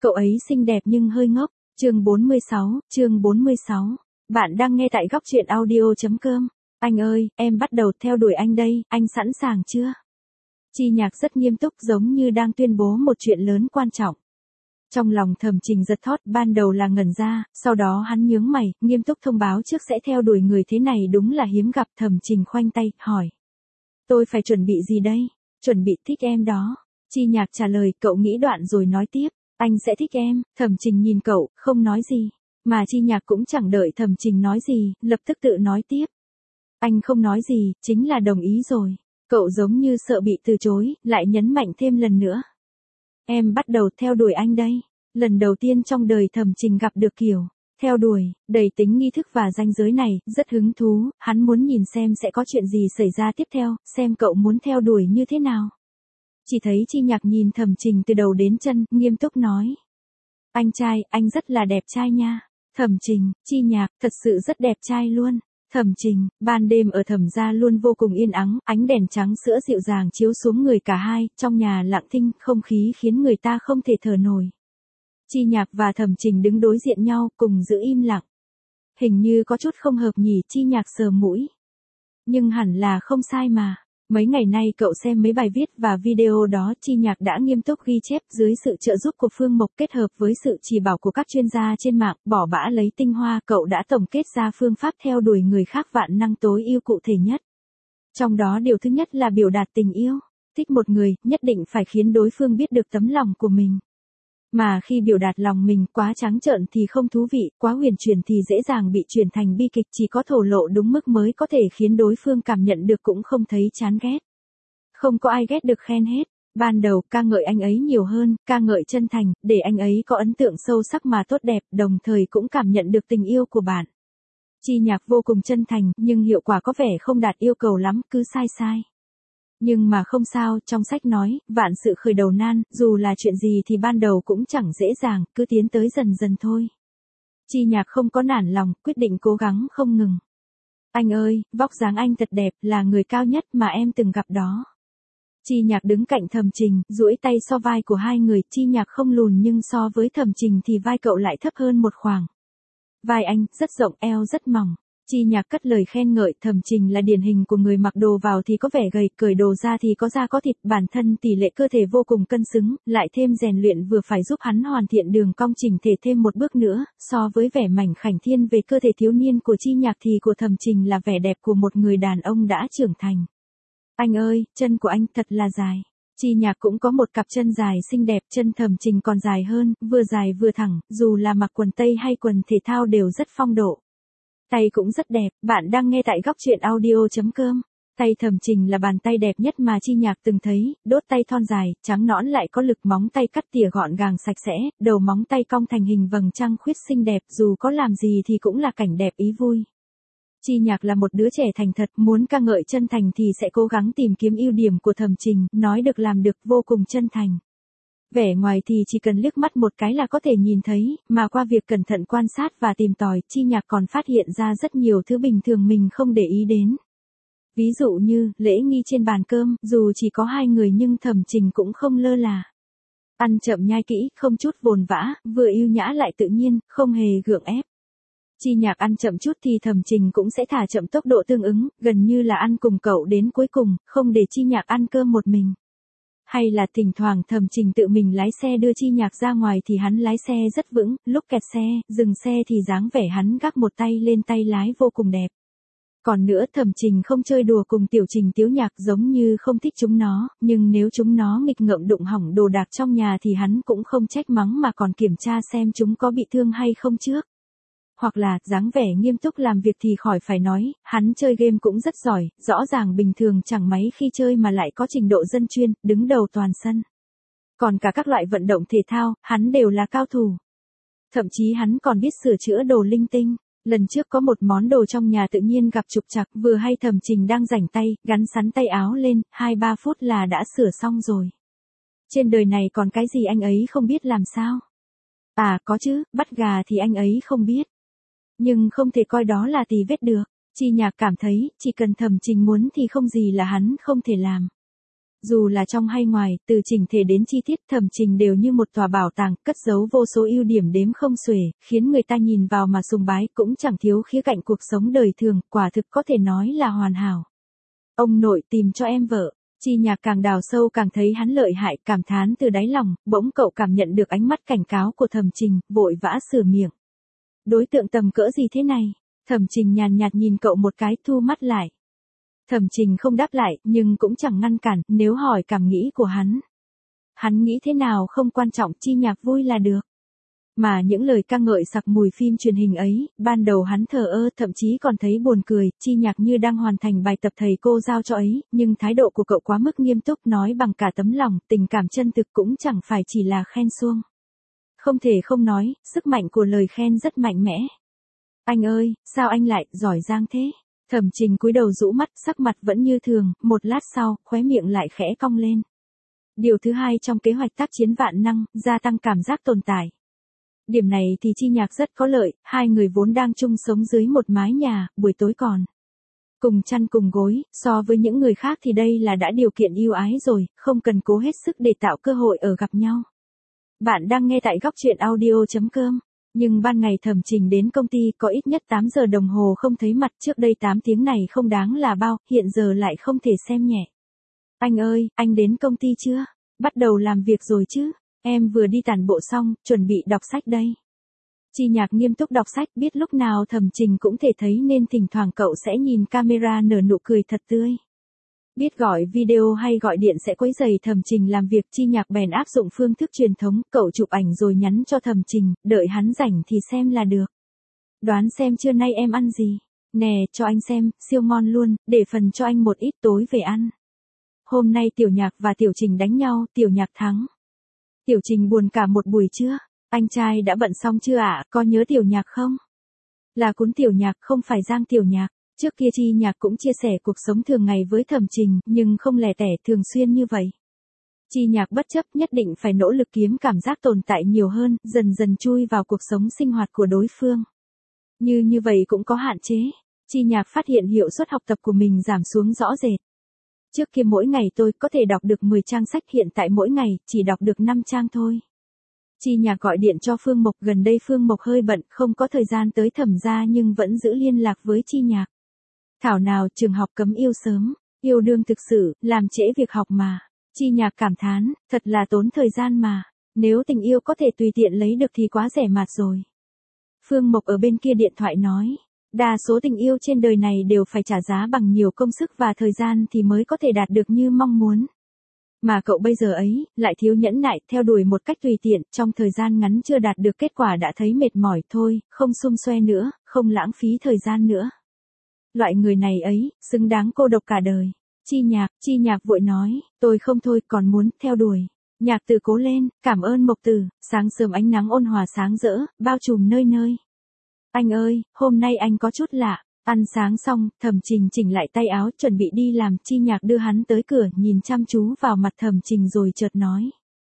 Cậu ấy xinh đẹp nhưng hơi ngốc. Chương 46. Bạn đang nghe tại góc truyện audio.com. Anh ơi, em bắt đầu theo đuổi anh đây, anh sẵn sàng chưa? Chi Nhạc rất nghiêm túc giống như đang tuyên bố một chuyện lớn quan trọng. Trong lòng Thẩm Trình giật thót, ban đầu là ngẩn ra, sau đó hắn nhướng mày, nghiêm túc thông báo trước sẽ theo đuổi người thế này đúng là hiếm gặp. Thẩm Trình khoanh tay, hỏi. Tôi phải chuẩn bị gì đây? Chuẩn bị thích em đó. Chi Nhạc trả lời, cậu nghĩ đoạn rồi nói tiếp. Anh sẽ thích em. Thẩm Trình nhìn cậu, không nói gì. Mà Chi Nhạc cũng chẳng đợi Thẩm Trình nói gì, lập tức tự nói tiếp. Anh không nói gì, chính là đồng ý rồi. Cậu giống như sợ bị từ chối, lại nhấn mạnh thêm lần nữa. Em bắt đầu theo đuổi anh đây. Lần đầu tiên trong đời Thẩm Trình gặp được kiểu theo đuổi, đầy tính nghi thức và ranh giới này, rất hứng thú, hắn muốn nhìn xem sẽ có chuyện gì xảy ra tiếp theo, xem cậu muốn theo đuổi như thế nào. Chỉ thấy Chi Nhạc nhìn Thẩm Trình từ đầu đến chân, nghiêm túc nói. Anh trai, anh rất là đẹp trai nha. Thẩm Trình, Chi Nhạc, thật sự rất đẹp trai luôn. Thẩm Trình, ban đêm ở Thẩm gia luôn vô cùng yên ắng, ánh đèn trắng sữa dịu dàng chiếu xuống người cả hai, trong nhà lặng thinh, không khí khiến người ta không thể thở nổi. Chi Nhạc và Thẩm Trình đứng đối diện nhau, cùng giữ im lặng. Hình như có chút không hợp nhỉ, Chi Nhạc sờ mũi. Nhưng hẳn là không sai mà. Mấy ngày nay cậu xem mấy bài viết và video đó, Chi Nhạc đã nghiêm túc ghi chép dưới sự trợ giúp của Phương Mộc kết hợp với sự chỉ bảo của các chuyên gia trên mạng, bỏ bã lấy tinh hoa, cậu đã tổng kết ra phương pháp theo đuổi người khác vạn năng tối ưu cụ thể nhất. Trong đó điều thứ nhất là biểu đạt tình yêu. Thích một người, nhất định phải khiến đối phương biết được tấm lòng của mình. Mà khi biểu đạt lòng mình quá trắng trợn thì không thú vị, quá huyền chuyển thì dễ dàng bị chuyển thành bi kịch, chỉ có thổ lộ đúng mức mới có thể khiến đối phương cảm nhận được cũng không thấy chán ghét. Không có ai ghét được khen hết. Ban đầu ca ngợi anh ấy nhiều hơn, ca ngợi chân thành, để anh ấy có ấn tượng sâu sắc mà tốt đẹp, đồng thời cũng cảm nhận được tình yêu của bạn. Chi Nhạc vô cùng chân thành, nhưng hiệu quả có vẻ không đạt yêu cầu lắm, cứ sai. Nhưng mà không sao, trong sách nói, vạn sự khởi đầu nan, dù là chuyện gì thì ban đầu cũng chẳng dễ dàng, cứ tiến tới dần dần thôi. Chi Nhạc không có nản lòng, quyết định cố gắng không ngừng. Anh ơi, vóc dáng anh thật đẹp, là người cao nhất mà em từng gặp đó. Chi Nhạc đứng cạnh Thẩm Trình, duỗi tay so vai của hai người, Chi Nhạc không lùn nhưng so với Thẩm Trình thì vai cậu lại thấp hơn một khoảng. Vai anh, rất rộng, eo rất mỏng. Chi Nhạc cất lời khen ngợi, Thẩm Trình là điển hình của người mặc đồ vào thì có vẻ gầy, cởi đồ ra thì có da có thịt, bản thân tỷ lệ cơ thể vô cùng cân xứng, lại thêm rèn luyện vừa phải giúp hắn hoàn thiện đường cong chỉnh thể thêm một bước nữa, so với vẻ mảnh khảnh thiên về cơ thể thiếu niên của Chi Nhạc thì của Thẩm Trình là vẻ đẹp của một người đàn ông đã trưởng thành. Anh ơi, chân của anh thật là dài. Chi Nhạc cũng có một cặp chân dài xinh đẹp, chân Thẩm Trình còn dài hơn, vừa dài vừa thẳng, dù là mặc quần tây hay quần thể thao đều rất phong độ. Tay cũng rất đẹp, bạn đang nghe tại góc truyện audio.com. Tay Thẩm Trình là bàn tay đẹp nhất mà Chi Nhạc từng thấy, đốt tay thon dài, trắng nõn lại có lực, móng tay cắt tỉa gọn gàng sạch sẽ, đầu móng tay cong thành hình vầng trăng khuyết xinh đẹp, dù có làm gì thì cũng là cảnh đẹp ý vui. Chi Nhạc là một đứa trẻ thành thật, muốn ca ngợi chân thành thì sẽ cố gắng tìm kiếm ưu điểm của Thẩm Trình, nói được làm được, vô cùng chân thành. Vẻ ngoài thì chỉ cần liếc mắt một cái là có thể nhìn thấy, mà qua việc cẩn thận quan sát và tìm tòi, Chi Nhạc còn phát hiện ra rất nhiều thứ bình thường mình không để ý đến. Ví dụ như, lễ nghi trên bàn cơm, dù chỉ có hai người nhưng Thẩm Trình cũng không lơ là. Ăn chậm nhai kỹ, không chút vồn vã, vừa yêu nhã lại tự nhiên, không hề gượng ép. Chi Nhạc ăn chậm chút thì Thẩm Trình cũng sẽ thả chậm tốc độ tương ứng, gần như là ăn cùng cậu đến cuối cùng, không để Chi Nhạc ăn cơm một mình. Hay là thỉnh thoảng Thẩm Trình tự mình lái xe đưa Chi Nhạc ra ngoài thì hắn lái xe rất vững, lúc kẹt xe, dừng xe thì dáng vẻ hắn gác một tay lên tay lái vô cùng đẹp. Còn nữa Thẩm Trình không chơi đùa cùng Tiểu Trình Tiếu Nhạc giống như không thích chúng nó, nhưng nếu chúng nó nghịch ngợm đụng hỏng đồ đạc trong nhà thì hắn cũng không trách mắng mà còn kiểm tra xem chúng có bị thương hay không trước. Hoặc là, dáng vẻ nghiêm túc làm việc thì khỏi phải nói, hắn chơi game cũng rất giỏi, rõ ràng bình thường chẳng mấy khi chơi mà lại có trình độ dân chuyên, đứng đầu toàn sân. Còn cả các loại vận động thể thao, hắn đều là cao thủ. Thậm chí hắn còn biết sửa chữa đồ linh tinh. Lần trước có một món đồ trong nhà tự nhiên gặp trục trặc, vừa hay Thẩm Trình đang rảnh tay, gắn sắn tay áo lên, 2-3 phút là đã sửa xong rồi. Trên đời này còn cái gì anh ấy không biết làm sao? À có chứ, bắt gà thì anh ấy không biết. Nhưng không thể coi đó là tì vết được. Chi Nhạc cảm thấy, chỉ cần Thẩm Trình muốn thì không gì là hắn không thể làm. Dù là trong hay ngoài, từ chỉnh thể đến chi tiết Thẩm Trình đều như một tòa bảo tàng, cất giấu vô số ưu điểm đếm không xuể, khiến người ta nhìn vào mà sùng bái, cũng chẳng thiếu khía cạnh cuộc sống đời thường, quả thực có thể nói là hoàn hảo. Ông nội tìm cho em vợ. Chi Nhạc càng đào sâu càng thấy hắn lợi hại, cảm thán từ đáy lòng, bỗng cậu cảm nhận được ánh mắt cảnh cáo của Thẩm Trình, vội vã sửa miệng. Đối tượng tầm cỡ gì thế này? Thẩm Trình nhàn nhạt nhìn cậu một cái, thu mắt lại. Thẩm Trình không đáp lại, nhưng cũng chẳng ngăn cản, nếu hỏi cảm nghĩ của hắn. Hắn nghĩ thế nào không quan trọng, Chi Nhạc vui là được. Mà những lời ca ngợi sặc mùi phim truyền hình ấy, ban đầu hắn thờ ơ, thậm chí còn thấy buồn cười, Chi Nhạc như đang hoàn thành bài tập thầy cô giao cho ấy, nhưng thái độ của cậu quá mức nghiêm túc, nói bằng cả tấm lòng, tình cảm chân thực cũng chẳng phải chỉ là khen suông. Không thể không nói, sức mạnh của lời khen rất mạnh mẽ. Anh ơi, sao anh lại giỏi giang thế? Thẩm Trình cúi đầu rũ mắt, sắc mặt vẫn như thường, một lát sau, khóe miệng lại khẽ cong lên. Điều thứ hai trong kế hoạch tác chiến vạn năng, gia tăng cảm giác tồn tại. Điểm này thì Chi Nhạc rất có lợi, hai người vốn đang chung sống dưới một mái nhà, buổi tối còn cùng chăn cùng gối, so với những người khác thì đây là đã điều kiện ưu ái rồi, không cần cố hết sức để tạo cơ hội ở gặp nhau. Bạn đang nghe tại góc truyện audio.com. Nhưng ban ngày Thẩm Trình đến công ty có ít nhất 8 giờ đồng hồ không thấy mặt, trước đây 8 tiếng này không đáng là bao, hiện giờ lại không thể xem nhẹ. Anh ơi, anh đến công ty chưa? Bắt đầu làm việc rồi chứ? Em vừa đi tản bộ xong, chuẩn bị đọc sách đây. Chi Nhạc nghiêm túc đọc sách, biết lúc nào Thẩm Trình cũng thể thấy nên thỉnh thoảng cậu sẽ nhìn camera nở nụ cười thật tươi. Biết gọi video hay gọi điện sẽ quấy rầy Thẩm Trình làm việc, Chi Nhạc bèn áp dụng phương thức truyền thống, cậu chụp ảnh rồi nhắn cho Thẩm Trình, đợi hắn rảnh thì xem là được. Đoán xem trưa nay em ăn gì? Nè, cho anh xem, siêu ngon luôn, để phần cho anh một ít tối về ăn. Hôm nay Tiểu Nhạc và Tiểu Trình đánh nhau, Tiểu Nhạc thắng. Tiểu Trình buồn cả một buổi trưa, anh trai đã bận xong chưa ạ, có nhớ Tiểu Nhạc không? Là Cún Tiểu Nhạc, không phải Giang Tiểu Nhạc. Trước kia Chi Nhạc cũng chia sẻ cuộc sống thường ngày với Thẩm Trình, nhưng không lẻ tẻ thường xuyên như vậy. Chi Nhạc bất chấp nhất định phải nỗ lực kiếm cảm giác tồn tại nhiều hơn, dần dần chui vào cuộc sống sinh hoạt của đối phương. Như vậy cũng có hạn chế. Chi Nhạc phát hiện hiệu suất học tập của mình giảm xuống rõ rệt. Trước kia mỗi ngày tôi có thể đọc được 10 trang sách, hiện tại mỗi ngày chỉ đọc được 5 trang thôi. Chi Nhạc gọi điện cho Phương Mộc, gần đây Phương Mộc hơi bận, không có thời gian tới Thẩm gia nhưng vẫn giữ liên lạc với Chi Nhạc. Thảo nào trường học cấm yêu sớm, yêu đương thực sự, làm trễ việc học mà. Chi Nhạc cảm thán, thật là tốn thời gian mà. Nếu tình yêu có thể tùy tiện lấy được thì quá rẻ mạt rồi. Phương Mộc ở bên kia điện thoại nói, đa số tình yêu trên đời này đều phải trả giá bằng nhiều công sức và thời gian thì mới có thể đạt được như mong muốn. Mà cậu bây giờ ấy, lại thiếu nhẫn nại, theo đuổi một cách tùy tiện, trong thời gian ngắn chưa đạt được kết quả đã thấy mệt mỏi thôi, không xum xoe nữa, không lãng phí thời gian nữa. Loại người này ấy, xứng đáng cô độc cả đời. Chi Nhạc vội nói, tôi không thôi, còn muốn theo đuổi. Nhạc Tử cố lên, cảm ơn Mộc Tử, sáng sớm ánh nắng ôn hòa sáng rỡ, bao trùm nơi nơi. Anh ơi, hôm nay anh có chút lạ. Ăn sáng xong, Thẩm Trình chỉnh lại tay áo, chuẩn bị đi làm, Chi Nhạc đưa hắn tới cửa, nhìn chăm chú vào mặt Thẩm Trình rồi chợt nói.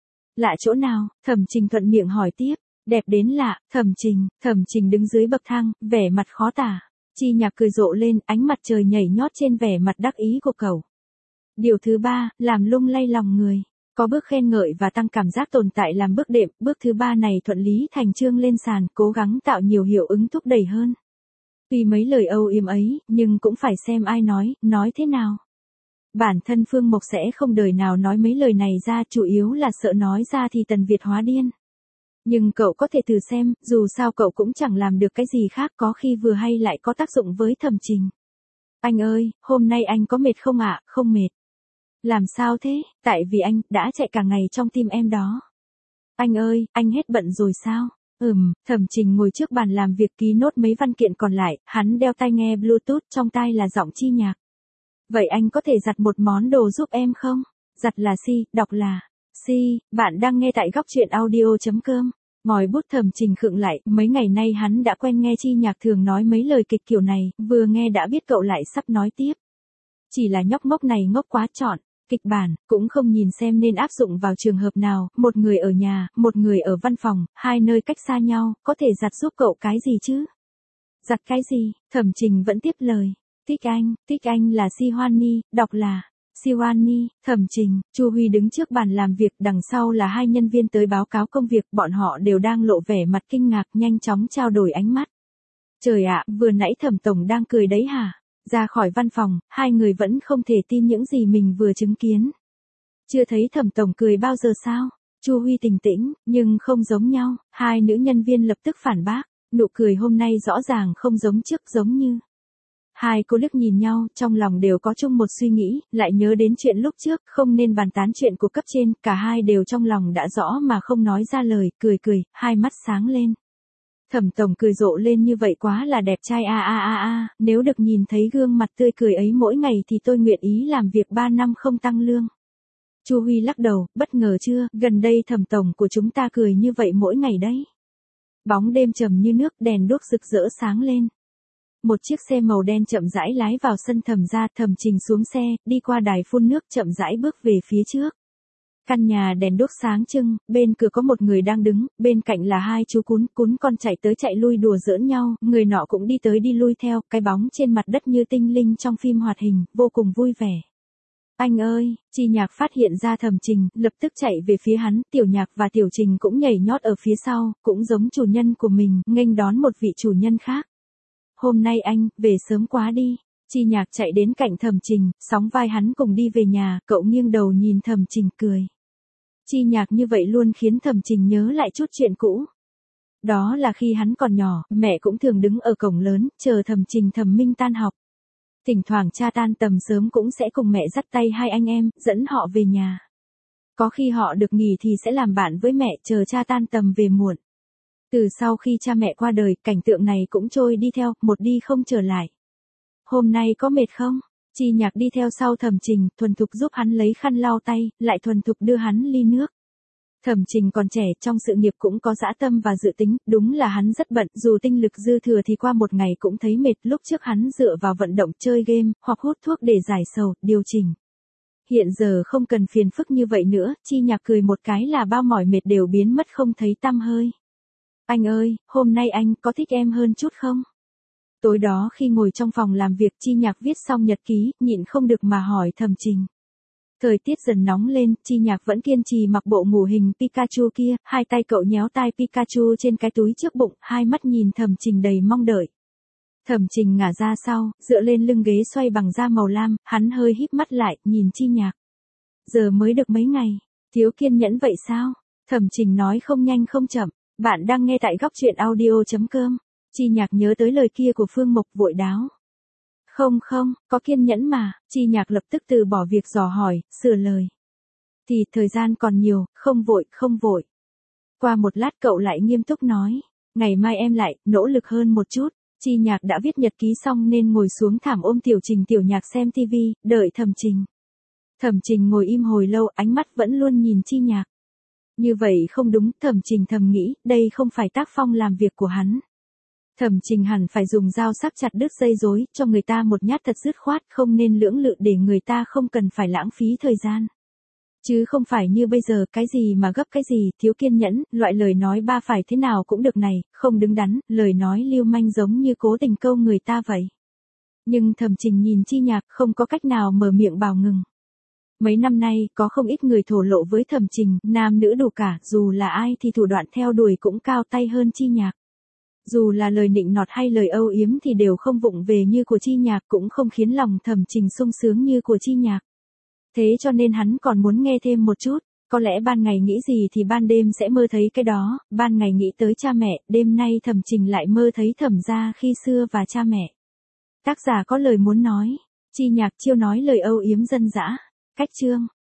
Lạ chỗ nào? Thẩm Trình thuận miệng hỏi tiếp. Đẹp đến lạ, Thẩm Trình đứng dưới bậc thang, vẻ mặt khó tả. Chi Nhạc cười rộ lên, ánh mặt trời nhảy nhót trên vẻ mặt đắc ý của cậu. Điều thứ ba, làm lung lay lòng người. Có bước khen ngợi và tăng cảm giác tồn tại làm bước đệm, bước thứ ba này thuận lý thành chương lên sàn, cố gắng tạo nhiều hiệu ứng thúc đẩy hơn. Tuy mấy lời âu yếm ấy, nhưng cũng phải xem ai nói thế nào. Bản thân Phương Mộc sẽ không đời nào nói mấy lời này ra, chủ yếu là sợ nói ra thì Tần Việt hóa điên. Nhưng cậu có thể thử xem, dù sao cậu cũng chẳng làm được cái gì khác, có khi vừa hay lại có tác dụng với Thẩm Trình. Anh ơi, hôm nay anh có mệt không ạ? Không mệt. Làm sao thế? Tại vì anh đã chạy cả ngày trong tim em đó. Anh ơi, anh hết bận rồi sao? Thẩm Trình ngồi trước bàn làm việc ký nốt mấy văn kiện còn lại, hắn đeo tai nghe Bluetooth, trong tai là giọng Chi Nhạc. Vậy anh có thể giặt một món đồ giúp em không? Giặt là si, đọc là si, bạn đang nghe tại góc truyện audio.com. Ngòi bút Thẩm Trình khựng lại, mấy ngày nay hắn đã quen nghe Chi Nhạc thường nói mấy lời kịch kiểu này, vừa nghe đã biết cậu lại sắp nói tiếp. Chỉ là nhóc ngốc này ngốc quá, chọn kịch bản, cũng không nhìn xem nên áp dụng vào trường hợp nào, một người ở nhà, một người ở văn phòng, hai nơi cách xa nhau, có thể giặt giúp cậu cái gì chứ? Giặt cái gì? Thẩm Trình vẫn tiếp lời. Thích anh là Si Hoan Ni, đọc là Siwani, Thẩm Trình, Chu Huy đứng trước bàn làm việc, đằng sau là hai nhân viên tới báo cáo công việc, bọn họ đều đang lộ vẻ mặt kinh ngạc, nhanh chóng trao đổi ánh mắt. Trời ạ, vừa nãy Thẩm tổng đang cười đấy hả? Ra khỏi văn phòng, hai người vẫn không thể tin những gì mình vừa chứng kiến. Chưa thấy Thẩm tổng cười bao giờ sao? Chu Huy bình tĩnh, nhưng không giống nhau, hai nữ nhân viên lập tức phản bác, nụ cười hôm nay rõ ràng không giống trước, giống như. Hai cô liếc nhìn nhau, trong lòng đều có chung một suy nghĩ, lại nhớ đến chuyện lúc trước, không nên bàn tán chuyện của cấp trên, cả hai đều trong lòng đã rõ mà không nói ra lời, cười, hai mắt sáng lên. Thẩm tổng cười rộ lên như vậy quá là đẹp trai nếu được nhìn thấy gương mặt tươi cười ấy mỗi ngày thì tôi nguyện ý làm việc 3 năm không tăng lương. Chu Huy lắc đầu, bất ngờ chưa, gần đây Thẩm tổng của chúng ta cười như vậy mỗi ngày đấy. Bóng đêm trầm như nước, đèn đuốc rực rỡ sáng lên. Một chiếc xe màu đen chậm rãi lái vào sân Thẩm gia, Thẩm Trình xuống xe, đi qua đài phun nước chậm rãi bước về phía trước. Căn nhà đèn đuốc sáng trưng, bên cửa có một người đang đứng, bên cạnh là hai chú cún con chạy tới chạy lui đùa giỡn nhau, người nọ cũng đi tới đi lui theo, cái bóng trên mặt đất như tinh linh trong phim hoạt hình, vô cùng vui vẻ. Anh ơi, Chi Nhạc phát hiện ra Thẩm Trình, lập tức chạy về phía hắn, Tiểu Nhạc và Tiểu Trình cũng nhảy nhót ở phía sau, cũng giống chủ nhân của mình, nghênh đón một vị chủ nhân khác. Hôm nay anh, về sớm quá đi. Chi Nhạc chạy đến cạnh Thẩm Trình, sóng vai hắn cùng đi về nhà, cậu nghiêng đầu nhìn Thẩm Trình cười. Chi Nhạc như vậy luôn khiến Thẩm Trình nhớ lại chút chuyện cũ. Đó là khi hắn còn nhỏ, mẹ cũng thường đứng ở cổng lớn, chờ Thẩm Trình Thẩm Minh tan học. Thỉnh thoảng cha tan tầm sớm cũng sẽ cùng mẹ dắt tay hai anh em, dẫn họ về nhà. Có khi họ được nghỉ thì sẽ làm bạn với mẹ, chờ cha tan tầm về muộn. Từ sau khi cha mẹ qua đời, cảnh tượng này cũng trôi đi theo, một đi không trở lại. Hôm nay có mệt không? Chi Nhạc đi theo sau Thẩm Trình, thuần thục giúp hắn lấy khăn lau tay, lại thuần thục đưa hắn ly nước. Thẩm Trình còn trẻ, trong sự nghiệp cũng có dã tâm và dự tính, đúng là hắn rất bận, dù tinh lực dư thừa thì qua một ngày cũng thấy mệt, lúc trước hắn dựa vào vận động, chơi game, hoặc hút thuốc để giải sầu, điều chỉnh. Hiện giờ không cần phiền phức như vậy nữa, Chi Nhạc cười một cái là bao mỏi mệt đều biến mất không thấy tăm hơi. Anh ơi, hôm nay anh có thích em hơn chút không? Tối đó khi ngồi trong phòng làm việc, Chi Nhạc viết xong nhật ký, nhịn không được mà hỏi Thẩm Trình. Thời tiết dần nóng lên, Chi Nhạc vẫn kiên trì mặc bộ ngủ hình Pikachu kia, hai tay cậu nhéo tai Pikachu trên cái túi trước bụng, hai mắt nhìn Thẩm Trình đầy mong đợi. Thẩm Trình ngả ra sau, dựa lên lưng ghế xoay bằng da màu lam, hắn hơi híp mắt lại, nhìn Chi Nhạc. Giờ mới được mấy ngày, thiếu kiên nhẫn vậy sao? Thẩm Trình nói không nhanh không chậm, bạn đang nghe tại góc audio.com. Chi Nhạc nhớ tới lời kia của Phương Mộc vội đáo. Không, có kiên nhẫn mà, Chi Nhạc lập tức từ bỏ việc dò hỏi, sửa lời. Thì thời gian còn nhiều, không vội. Qua một lát cậu lại nghiêm túc nói, ngày mai em lại, nỗ lực hơn một chút. Chi Nhạc đã viết nhật ký xong nên ngồi xuống thảm ôm Tiểu Trình Tiểu Nhạc xem tivi, đợi Thẩm Trình. Thẩm Trình ngồi im hồi lâu, ánh mắt vẫn luôn nhìn Chi Nhạc. Như vậy không đúng, Thẩm Trình thầm nghĩ, đây không phải tác phong làm việc của hắn. Thẩm Trình hẳn phải dùng dao sắc chặt đứt dây rối, cho người ta một nhát thật dứt khoát, không nên lưỡng lự để người ta không cần phải lãng phí thời gian. Chứ không phải như bây giờ, cái gì mà gấp cái gì, thiếu kiên nhẫn, loại lời nói ba phải thế nào cũng được này, không đứng đắn, lời nói lưu manh giống như cố tình câu người ta vậy. Nhưng Thẩm Trình nhìn Chi Nhạc không có cách nào mở miệng bảo ngừng. Mấy năm nay, có không ít người thổ lộ với Thẩm Trình, nam nữ đủ cả, dù là ai thì thủ đoạn theo đuổi cũng cao tay hơn Chi Nhạc. Dù là lời nịnh nọt hay lời âu yếm thì đều không vụng về như của Chi Nhạc, cũng không khiến lòng Thẩm Trình sung sướng như của Chi Nhạc. Thế cho nên hắn còn muốn nghe thêm một chút, có lẽ ban ngày nghĩ gì thì ban đêm sẽ mơ thấy cái đó, ban ngày nghĩ tới cha mẹ, đêm nay Thẩm Trình lại mơ thấy Thẩm gia khi xưa và cha mẹ. Tác giả có lời muốn nói, Chi Nhạc chiêu nói lời âu yếm dân dã. Cách chương